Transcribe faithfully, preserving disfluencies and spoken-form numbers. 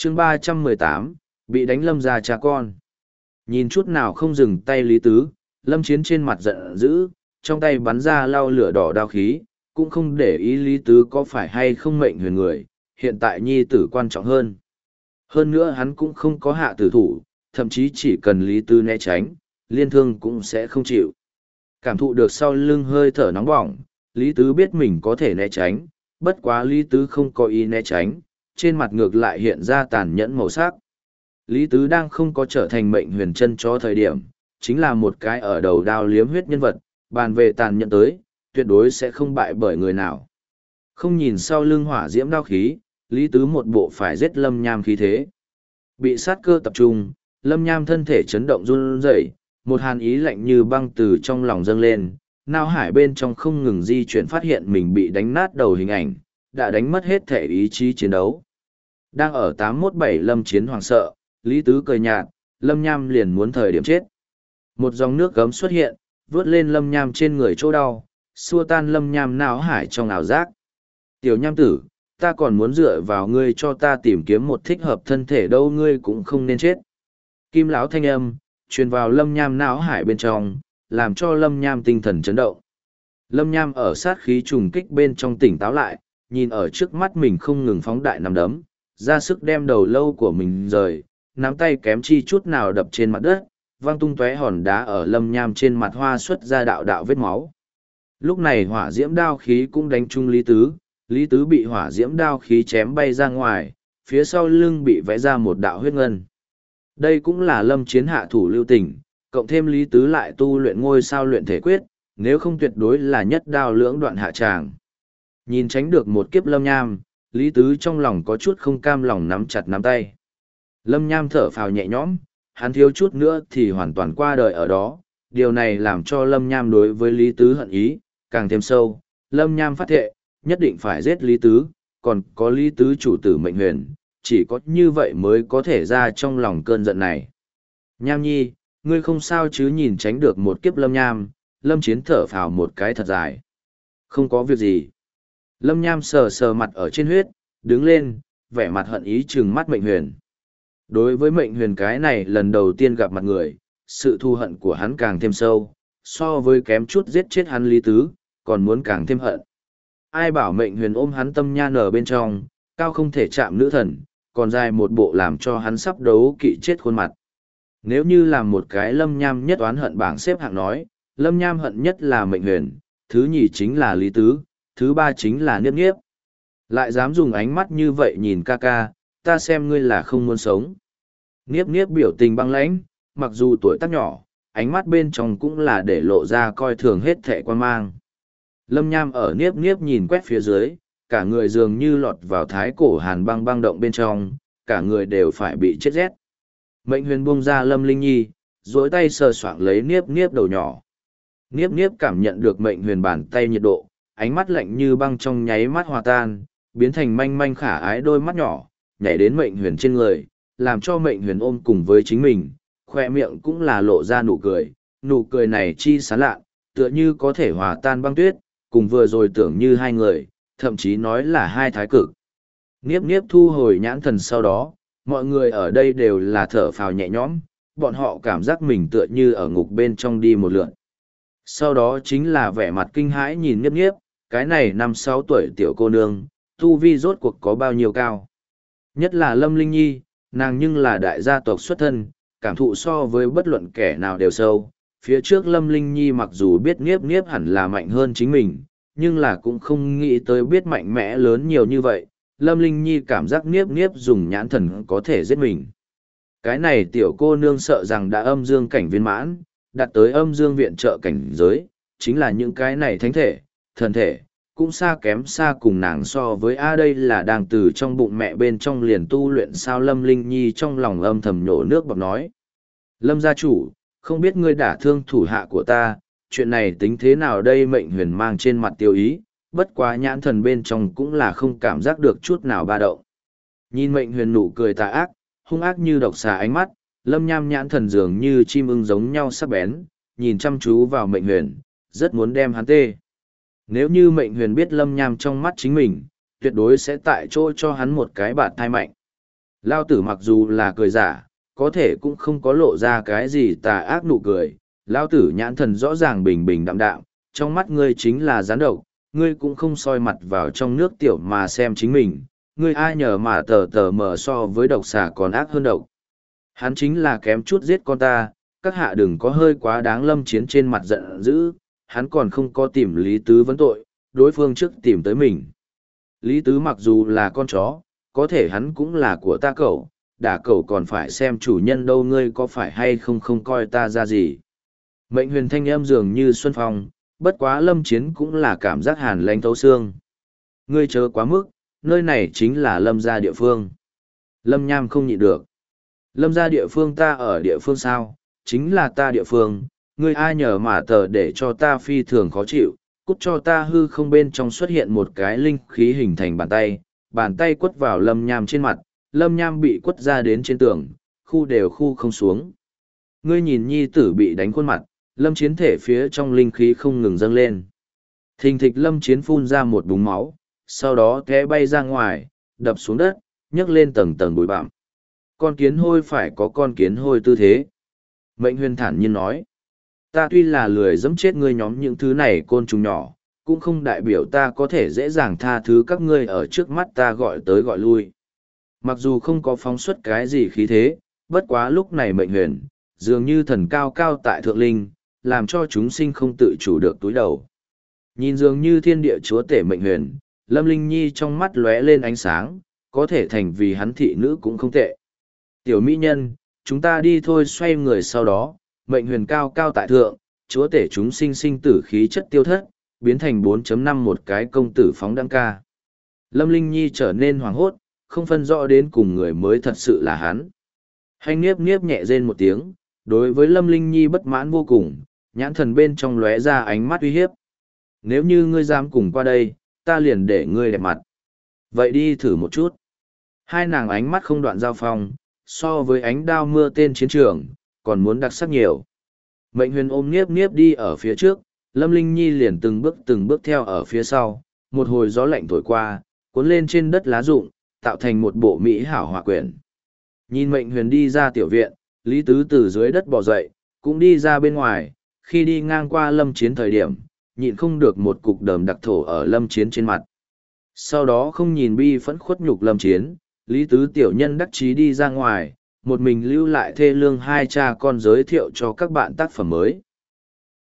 chương ba trăm mười tám, bị đánh Lâm ra cha con. Nhìn chút nào không dừng tay Lý Tứ, Lâm Chiến trên mặt giận dữ, trong tay bắn ra lau lửa đỏ đao khí, cũng không để ý Lý Tứ có phải hay không mệnh huyền người, hiện tại nhi tử quan trọng hơn. Hơn nữa hắn cũng không có hạ tử thủ, thậm chí chỉ cần Lý Tứ né tránh, liên thương cũng sẽ không chịu. Cảm thụ được sau lưng hơi thở nóng bỏng, Lý Tứ biết mình có thể né tránh, bất quá Lý Tứ không có ý né tránh, trên mặt ngược lại hiện ra tàn nhẫn màu sắc. Lý Tứ đang không có trở thành mệnh huyền chân cho thời điểm, chính là một cái ở đầu đao liếm huyết nhân vật, bàn về tàn nhẫn tới, tuyệt đối sẽ không bại bởi người nào. Không nhìn sau lưng hỏa diễm đao khí, Lý Tứ một bộ phải giết Lâm Nham khí thế. Bị sát cơ tập trung, Lâm Nham thân thể chấn động run rẩy, một hàn ý lạnh như băng từ trong lòng dâng lên, nao hải bên trong không ngừng di chuyển phát hiện mình bị đánh nát đầu hình ảnh, đã đánh mất hết thể ý chí chiến đấu. Đang ở tám mốt bảy Lâm Chiến hoảng sợ, Lý Tứ cười nhạt, Lâm Nham liền muốn thời điểm chết. Một dòng nước gấm xuất hiện, vớt lên Lâm Nham trên người chỗ đau, xua tan Lâm Nham não hải trong ảo giác. Tiểu Nham tử, ta còn muốn dựa vào ngươi cho ta tìm kiếm một thích hợp thân thể đâu, ngươi cũng không nên chết. Kim lão thanh âm, truyền vào Lâm Nham não hải bên trong, làm cho Lâm Nham tinh thần chấn động. Lâm Nham ở sát khí trùng kích bên trong tỉnh táo lại, nhìn ở trước mắt mình không ngừng phóng đại nằm đấm, ra sức đem đầu lâu của mình rời, nắm tay kém chi chút nào đập trên mặt đất, vang tung tóe hòn đá ở Lâm Nham trên mặt hoa xuất ra đạo đạo vết máu. Lúc này hỏa diễm đao khí cũng đánh trúng Lý Tứ, Lý Tứ bị hỏa diễm đao khí chém bay ra ngoài, phía sau lưng bị vẽ ra một đạo huyết ngân. Đây cũng là Lâm Chiến hạ thủ lưu tình, cộng thêm Lý Tứ lại tu luyện ngôi sao luyện thể quyết, nếu không tuyệt đối là nhất đao lưỡng đoạn hạ tràng. Nhìn tránh được một kiếp Lâm Nham, Lý Tứ trong lòng có chút không cam lòng nắm chặt nắm tay. Lâm Nham thở phào nhẹ nhõm, hắn thiếu chút nữa thì hoàn toàn qua đời ở đó, điều này làm cho Lâm Nham đối với Lý Tứ hận ý, càng thêm sâu. Lâm Nham phát thệ, nhất định phải giết Lý Tứ, còn có Lý Tứ chủ tử mệnh huyền, chỉ có như vậy mới có thể ra trong lòng cơn giận này. Nham nhi, ngươi không sao chứ, nhìn tránh được một kiếp Lâm Nham, Lâm Chiến thở phào một cái thật dài. Không có việc gì. Lâm Nham sờ sờ mặt ở trên huyết, đứng lên, vẻ mặt hận ý trừng mắt mệnh huyền. Đối với mệnh huyền cái này lần đầu tiên gặp mặt người, sự thù hận của hắn càng thêm sâu, so với kém chút giết chết hắn Lý Tứ, còn muốn càng thêm hận. Ai bảo mệnh huyền ôm hắn tâm nha nở bên trong, cao không thể chạm nữ thần, còn dài một bộ làm cho hắn sắp đấu kỵ chết khuôn mặt. Nếu như làm một cái Lâm Nham nhất oán hận bảng xếp hạng nói, Lâm Nham hận nhất là mệnh huyền, thứ nhì chính là Lý Tứ, thứ ba chính là Niếp Niếp. Lại dám dùng ánh mắt như vậy nhìn ca ca, ta xem ngươi là không muốn sống. Niếp Niếp biểu tình băng lãnh, mặc dù tuổi tác nhỏ, ánh mắt bên trong cũng là để lộ ra coi thường hết thệ quan mang. Lâm Nham ở Niếp Niếp nhìn quét phía dưới, cả người dường như lọt vào thái cổ hàn băng băng động bên trong, cả người đều phải bị chết rét. Mệnh huyền buông ra Lâm Linh Nhi, duỗi tay sờ soạng lấy Niếp Niếp đầu nhỏ. Niếp Niếp cảm nhận được mệnh huyền bàn tay nhiệt độ, ánh mắt lạnh như băng trong nháy mắt hòa tan, biến thành manh manh khả ái đôi mắt nhỏ, nhảy đến mệnh huyền trên người, làm cho mệnh huyền ôm cùng với chính mình, khoe miệng cũng là lộ ra nụ cười, nụ cười này chi sán lạ, tựa như có thể hòa tan băng tuyết, cùng vừa rồi tưởng như hai người, thậm chí nói là hai thái cực. Niếp Niếp thu hồi nhãn thần sau đó, mọi người ở đây đều là thở phào nhẹ nhõm, bọn họ cảm giác mình tựa như ở ngục bên trong đi một lượn. Sau đó chính là vẻ mặt kinh hãi nhìn Niếp Niếp, cái này năm sáu tuổi tiểu cô nương, tu vi rốt cuộc có bao nhiêu cao. Nhất là Lâm Linh Nhi, nàng nhưng là đại gia tộc xuất thân, cảm thụ so với bất luận kẻ nào đều sâu. Phía trước Lâm Linh Nhi mặc dù biết Niếp Niếp hẳn là mạnh hơn chính mình, nhưng là cũng không nghĩ tới biết mạnh mẽ lớn nhiều như vậy. Lâm Linh Nhi cảm giác Niếp Niếp dùng nhãn thần có thể giết mình. Cái này tiểu cô nương sợ rằng đã âm dương cảnh viên mãn, đạt tới âm dương viện trợ cảnh giới, chính là những cái này thánh thể, thần thể, cũng xa kém xa cùng nàng so với A đây là đang từ trong bụng mẹ bên trong liền tu luyện sao. Lâm Linh Nhi trong lòng âm thầm nhổ nước bọt nói. Lâm gia chủ, không biết ngươi đả thương thủ hạ của ta, chuyện này tính thế nào đây? Mệnh huyền mang trên mặt tiêu ý, bất quá nhãn thần bên trong cũng là không cảm giác được chút nào ba động. Nhìn mệnh huyền nụ cười tà ác, hung ác như độc xà ánh mắt, Lâm Nham nhãn thần dường như chim ưng giống nhau sắc bén, nhìn chăm chú vào mệnh huyền, rất muốn đem hắn tê. Nếu như mệnh huyền biết Lâm Nham trong mắt chính mình, tuyệt đối sẽ tại chỗ cho hắn một cái bạt thai mạnh. Lao tử mặc dù là cười giả, có thể cũng không có lộ ra cái gì tà ác nụ cười. Lao tử nhãn thần rõ ràng bình bình đạm đạm, trong mắt ngươi chính là gián độc, ngươi cũng không soi mặt vào trong nước tiểu mà xem chính mình, ngươi ai nhờ mà tờ tờ mờ so với độc xà còn ác hơn độc. Hắn chính là kém chút giết con ta, các hạ đừng có hơi quá đáng. Lâm Chiến trên mặt giận dữ, hắn còn không có tìm Lý Tứ vấn tội, đối phương trước tìm tới mình. Lý Tứ mặc dù là con chó, có thể hắn cũng là của ta cậu, đả cậu còn phải xem chủ nhân đâu, ngươi có phải hay không không coi ta ra gì. Mệnh huyền thanh âm dường như xuân phong, bất quá Lâm Chiến cũng là cảm giác hàn lãnh thấu xương. Ngươi chớ quá mức, nơi này chính là Lâm gia địa phương. Lâm Nham không nhịn được. Lâm gia địa phương ta ở địa phương sao, chính là ta địa phương, ngươi ai nhờ mà tờ để cho ta phi thường khó chịu, cút cho ta. Hư không bên trong xuất hiện một cái linh khí hình thành bàn tay, bàn tay quất vào Lâm Nham trên mặt, Lâm Nham bị quất ra đến trên tường, khu đều khu không xuống. Ngươi nhìn nhi tử bị đánh khuôn mặt, Lâm Chiến thể phía trong linh khí không ngừng dâng lên. Thình thịch Lâm Chiến phun ra một búng máu, sau đó té bay ra ngoài, đập xuống đất, nhấc lên tầng tầng bụi bặm. Con kiến hôi phải có con kiến hôi tư thế. Mệnh huyền thản nhiên nói, ta tuy là lười dẫm chết ngươi nhóm những thứ này côn trùng nhỏ, cũng không đại biểu ta có thể dễ dàng tha thứ các ngươi ở trước mắt ta gọi tới gọi lui. Mặc dù không có phóng xuất cái gì khí thế, bất quá lúc này mệnh huyền, dường như thần cao cao tại thượng linh, làm cho chúng sinh không tự chủ được túi đầu. Nhìn dường như thiên địa chúa tể mệnh huyền, Lâm Linh Nhi trong mắt lóe lên ánh sáng, có thể thành vì hắn thị nữ cũng không tệ. Tiểu mỹ nhân, chúng ta đi thôi. Xoay người sau đó, mệnh huyền cao cao tại thượng, chúa tể chúng sinh sinh tử khí chất tiêu thất, biến thành bốn chấm năm một cái công tử phóng đăng ca. Lâm Linh Nhi trở nên hoảng hốt, không phân rõ đến cùng người mới thật sự là hắn. Hành Niếp Niếp nhẹ rên một tiếng, đối với Lâm Linh Nhi bất mãn vô cùng, nhãn thần bên trong lóe ra ánh mắt uy hiếp. Nếu như ngươi dám cùng qua đây, ta liền để ngươi đẹp mặt. Vậy đi thử một chút. Hai nàng ánh mắt không đoạn giao phong, so với ánh đao mưa tên chiến trường, còn muốn đặc sắc nhiều. Mệnh huyền ôm Niếp Niếp đi ở phía trước, Lâm Linh Nhi liền từng bước từng bước theo ở phía sau, một hồi gió lạnh thổi qua, cuốn lên trên đất lá rụng, tạo thành một bộ mỹ hảo hòa quyển. Nhìn mệnh huyền đi ra tiểu viện, Lý Tứ từ dưới đất bò dậy, cũng đi ra bên ngoài, khi đi ngang qua Lâm Chiến thời điểm, nhịn không được một cục đờm đặc thổ ở Lâm Chiến trên mặt. Sau đó không nhìn bi phẫn khuất nhục Lâm Chiến, Lý Tứ tiểu nhân đắc chí đi ra ngoài, một mình lưu lại thê lương hai cha con giới thiệu cho các bạn tác phẩm mới.